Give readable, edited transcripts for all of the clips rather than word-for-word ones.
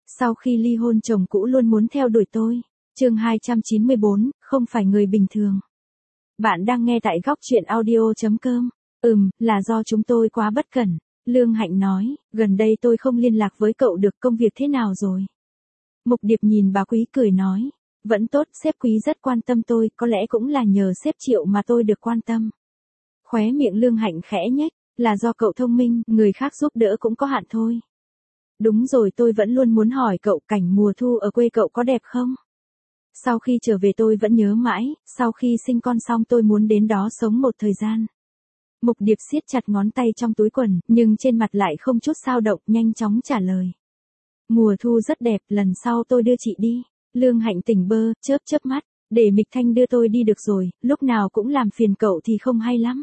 Sau khi ly hôn chồng cũ luôn muốn theo đuổi tôi. Chương 294, không phải người bình thường. Bạn đang nghe tại góc truyện audio.com. Là do chúng tôi quá bất cẩn. Lương Hạnh nói, gần đây tôi không liên lạc với cậu được, công việc thế nào rồi? Mục Điệp nhìn bà Quý cười nói, vẫn tốt, sếp Quý rất quan tâm tôi, có lẽ cũng là nhờ sếp Triệu mà tôi được quan tâm. Khóe miệng Lương Hạnh khẽ nhếch, là do cậu thông minh, người khác giúp đỡ cũng có hạn thôi. Đúng rồi, tôi vẫn luôn muốn hỏi cậu, cảnh mùa thu ở quê cậu có đẹp không? Sau khi trở về tôi vẫn nhớ mãi, sau khi sinh con xong tôi muốn đến đó sống một thời gian. Mục Điệp siết chặt ngón tay trong túi quần, nhưng trên mặt lại không chút dao động, nhanh chóng trả lời. Mùa thu rất đẹp, lần sau tôi đưa chị đi. Lương Hạnh tỉnh bơ, chớp chớp mắt, để Mịch Thanh đưa tôi đi được rồi, lúc nào cũng làm phiền cậu thì không hay lắm.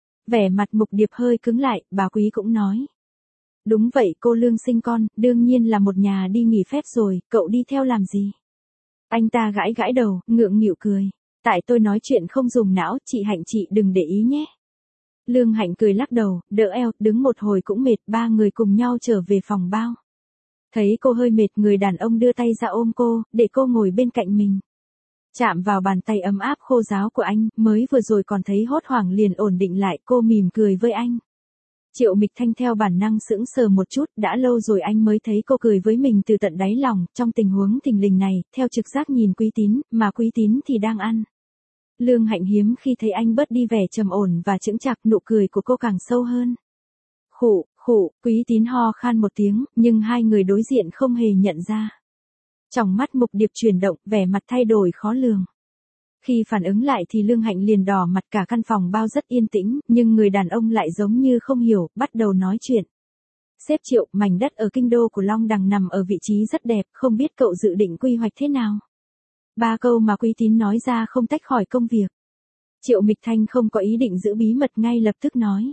Vẻ mặt Mục Điệp hơi cứng lại, bà Quý cũng nói. Đúng vậy, cô Lương sinh con, đương nhiên là một nhà đi nghỉ phép rồi, cậu đi theo làm gì? Anh ta gãi gãi đầu, ngượng nghịu cười. Tại tôi nói chuyện không dùng não, chị Hạnh chị đừng để ý nhé. Lương Hạnh cười lắc đầu, đỡ eo, đứng một hồi cũng mệt, ba người cùng nhau trở về phòng bao. Thấy cô hơi mệt, người đàn ông đưa tay ra ôm cô, để cô ngồi bên cạnh mình. Chạm vào bàn tay ấm áp khô ráo của anh, mới vừa rồi còn thấy hốt hoảng liền ổn định lại, cô mỉm cười với anh. Triệu Mịch Thanh theo bản năng sững sờ một chút, đã lâu rồi anh mới thấy cô cười với mình từ tận đáy lòng, trong tình huống thình lình này, theo trực giác nhìn Quý Tín, mà Quý Tín thì đang ăn. Lương Hạnh hiếm khi thấy anh bớt đi vẻ trầm ổn và chững chạc, nụ cười của cô càng sâu hơn. Khụ, Quý Tín ho khan một tiếng, nhưng hai người đối diện không hề nhận ra. Trong mắt Mục Điệp chuyển động, vẻ mặt thay đổi khó lường. Khi phản ứng lại thì Lương Hạnh liền đỏ mặt, cả căn phòng bao rất yên tĩnh, nhưng người đàn ông lại giống như không hiểu, bắt đầu nói chuyện. Sếp Triệu, mảnh đất ở kinh đô của Long Đằng nằm ở vị trí rất đẹp, không biết cậu dự định quy hoạch thế nào? Ba câu mà Quý Tín nói ra không tách khỏi công việc. Triệu Mịch Thanh không có ý định giữ bí mật, ngay lập tức nói.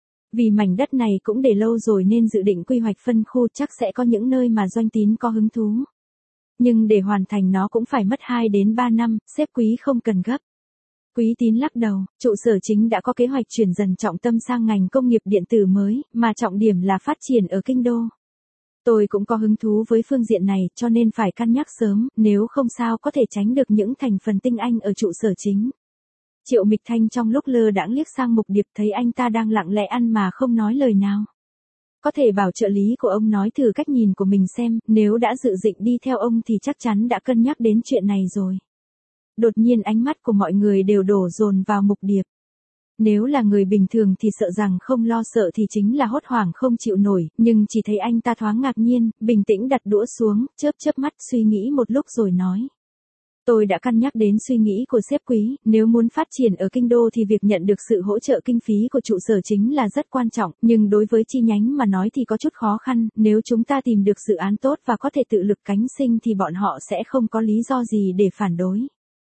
Vì mảnh đất này cũng để lâu rồi nên dự định quy hoạch phân khu, chắc sẽ có những nơi mà Doanh Tín có hứng thú. Nhưng để hoàn thành nó cũng phải mất 2 đến 3 năm, sếp Quý không cần gấp. Quý Tín lắc đầu, trụ sở chính đã có kế hoạch chuyển dần trọng tâm sang ngành công nghiệp điện tử mới, mà trọng điểm là phát triển ở kinh đô. Tôi cũng có hứng thú với phương diện này, cho nên phải cân nhắc sớm, nếu không sao có thể tránh được những thành phần tinh anh ở trụ sở chính. Triệu Mịch Thanh trong lúc lơ đãng liếc sang Mục Điệp, thấy anh ta đang lặng lẽ ăn mà không nói lời nào. Có thể bảo trợ lý của ông nói thử cách nhìn của mình xem, nếu đã dự định đi theo ông thì chắc chắn đã cân nhắc đến chuyện này rồi. Đột nhiên ánh mắt của mọi người đều đổ dồn vào Mục Điệp. Nếu là người bình thường thì sợ rằng không lo sợ thì chính là hốt hoảng không chịu nổi, nhưng chỉ thấy anh ta thoáng ngạc nhiên, bình tĩnh đặt đũa xuống, chớp chớp mắt suy nghĩ một lúc rồi nói. Tôi đã cân nhắc đến suy nghĩ của sếp Quý, nếu muốn phát triển ở kinh đô thì việc nhận được sự hỗ trợ kinh phí của trụ sở chính là rất quan trọng, nhưng đối với chi nhánh mà nói thì có chút khó khăn, nếu chúng ta tìm được dự án tốt và có thể tự lực cánh sinh thì bọn họ sẽ không có lý do gì để phản đối.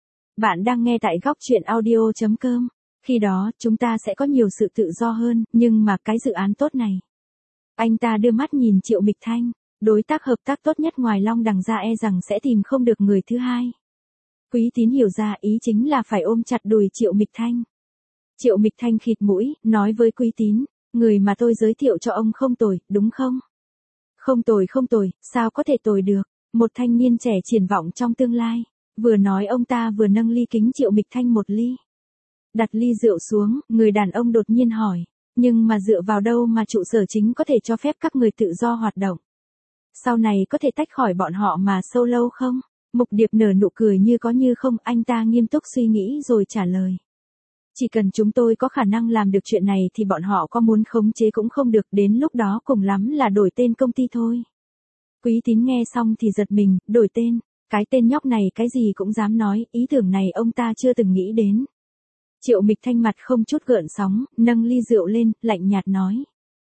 Bạn đang nghe tại góc truyện audio.com. Khi đó, chúng ta sẽ có nhiều sự tự do hơn, nhưng mà cái dự án tốt này. Anh ta đưa mắt nhìn Triệu Mịch Thanh, đối tác hợp tác tốt nhất ngoài Long Đằng ra e rằng sẽ tìm không được người thứ hai. Quý Tín hiểu ra, ý chính là phải ôm chặt đùi Triệu Mịch Thanh. Triệu Mịch Thanh khịt mũi, nói với Quý Tín, người mà tôi giới thiệu cho ông không tồi, đúng không? Không tồi, sao có thể tồi được, một thanh niên trẻ triển vọng trong tương lai. Vừa nói ông ta vừa nâng ly kính Triệu Mịch Thanh một ly. Đặt ly rượu xuống, người đàn ông đột nhiên hỏi, nhưng mà dựa vào đâu mà trụ sở chính có thể cho phép các người tự do hoạt động? Sau này có thể tách khỏi bọn họ mà solo không? Mục Điệp nở nụ cười như có như không, anh ta nghiêm túc suy nghĩ rồi trả lời. Chỉ cần chúng tôi có khả năng làm được chuyện này thì bọn họ có muốn khống chế cũng không được, đến lúc đó cùng lắm là đổi tên công ty thôi. Quý Tín nghe xong thì giật mình, đổi tên, cái tên nhóc này cái gì cũng dám nói, ý tưởng này ông ta chưa từng nghĩ đến. Triệu Mịch Thanh mặt không chút gợn sóng, nâng ly rượu lên, lạnh nhạt nói.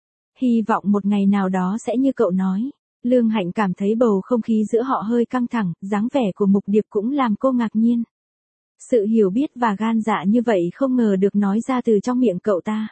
Hy vọng một ngày nào đó sẽ như cậu nói. Lương Hạnh cảm thấy bầu không khí giữa họ hơi căng thẳng, dáng vẻ của Mục Điệp cũng làm cô ngạc nhiên. Sự hiểu biết và gan dạ như vậy không ngờ được nói ra từ trong miệng cậu ta.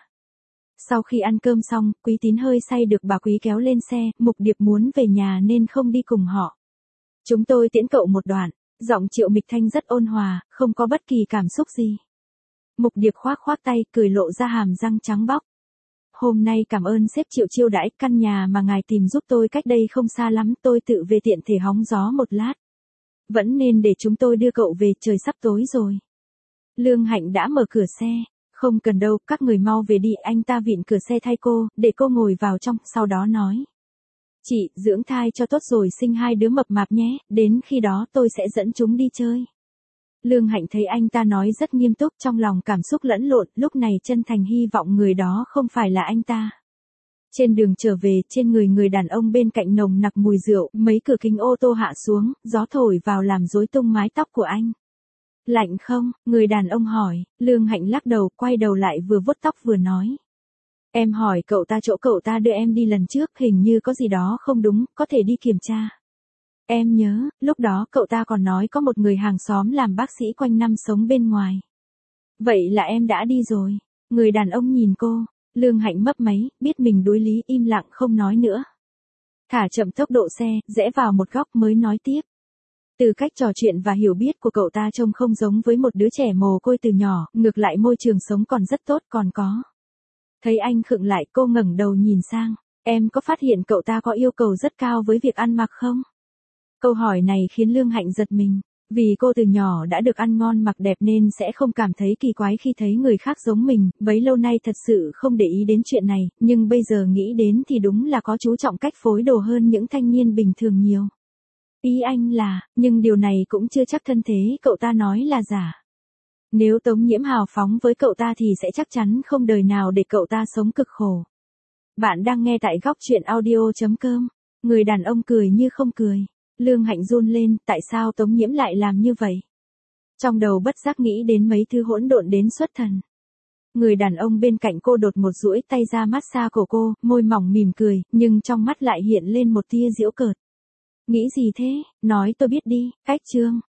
Sau khi ăn cơm xong, Quý Tín hơi say được bà Quý kéo lên xe, Mục Điệp muốn về nhà nên không đi cùng họ. Chúng tôi tiễn cậu một đoạn, giọng Triệu Mịch Thanh rất ôn hòa, không có bất kỳ cảm xúc gì. Mục Điệp khoác tay, cười lộ ra hàm răng trắng bóc. hôm nay cảm ơn sếp chịu chiêu đãi, căn nhà mà ngài tìm giúp tôi cách đây không xa lắm, tôi tự về tiện thể hóng gió một lát. Vẫn nên để chúng tôi đưa cậu về, trời sắp tối rồi. Lương Hạnh đã mở cửa xe. Không cần đâu, các người mau về đi, anh ta vịn cửa xe thay cô, để cô ngồi vào trong, sau đó nói. Chị, dưỡng thai cho tốt rồi sinh 2 đứa mập mạp nhé, đến khi đó tôi sẽ dẫn chúng đi chơi. Lương Hạnh thấy anh ta nói rất nghiêm túc, trong lòng cảm xúc lẫn lộn, lúc này chân thành hy vọng người đó không phải là anh ta. Trên đường trở về, trên người đàn ông bên cạnh nồng nặc mùi rượu, mấy cửa kính ô tô hạ xuống, gió thổi vào làm rối tung mái tóc của anh. Lạnh không? Người đàn ông hỏi. Lương Hạnh lắc đầu, quay đầu lại vừa vuốt tóc vừa nói. Em hỏi cậu ta chỗ cậu ta đưa em đi lần trước, hình như có gì đó không đúng, có thể đi kiểm tra. Em nhớ, lúc đó cậu ta còn nói có một người hàng xóm làm bác sĩ quanh năm sống bên ngoài. Vậy là em đã đi rồi. Người đàn ông nhìn cô. Lương Hạnh mấp máy, biết mình đối lý, im lặng không nói nữa. Thả chậm tốc độ xe, rẽ vào một góc mới nói tiếp. Từ cách trò chuyện và hiểu biết của cậu ta trông không giống với một đứa trẻ mồ côi từ nhỏ, ngược lại môi trường sống còn rất tốt, còn có. Thấy anh khựng lại, cô ngẩng đầu nhìn sang. Em có phát hiện cậu ta có yêu cầu rất cao với việc ăn mặc không? Câu hỏi này khiến Lương Hạnh giật mình. Vì cô từ nhỏ đã được ăn ngon mặc đẹp nên sẽ không cảm thấy kỳ quái khi thấy người khác giống mình, bấy lâu nay thật sự không để ý đến chuyện này, nhưng bây giờ nghĩ đến thì đúng là có chú trọng cách phối đồ hơn những thanh niên bình thường nhiều. Ý anh là, nhưng điều này cũng chưa chắc thân thế cậu ta nói là giả. Nếu Tống Nhiễm hào phóng với cậu ta thì sẽ chắc chắn không đời nào để cậu ta sống cực khổ. Bạn đang nghe tại góc truyện audio.com. Người đàn ông cười như không cười. Lương Hạnh run lên, tại sao Tống Nhiễm lại làm như vậy? Trong đầu bất giác nghĩ đến mấy thứ hỗn độn đến xuất thần. Người đàn ông bên cạnh cô đột một duỗi tay ra massage cổ cô, môi mỏng mỉm cười, nhưng trong mắt lại hiện lên một tia giễu cợt. Nghĩ gì thế? Nói tôi biết đi. Cách chương.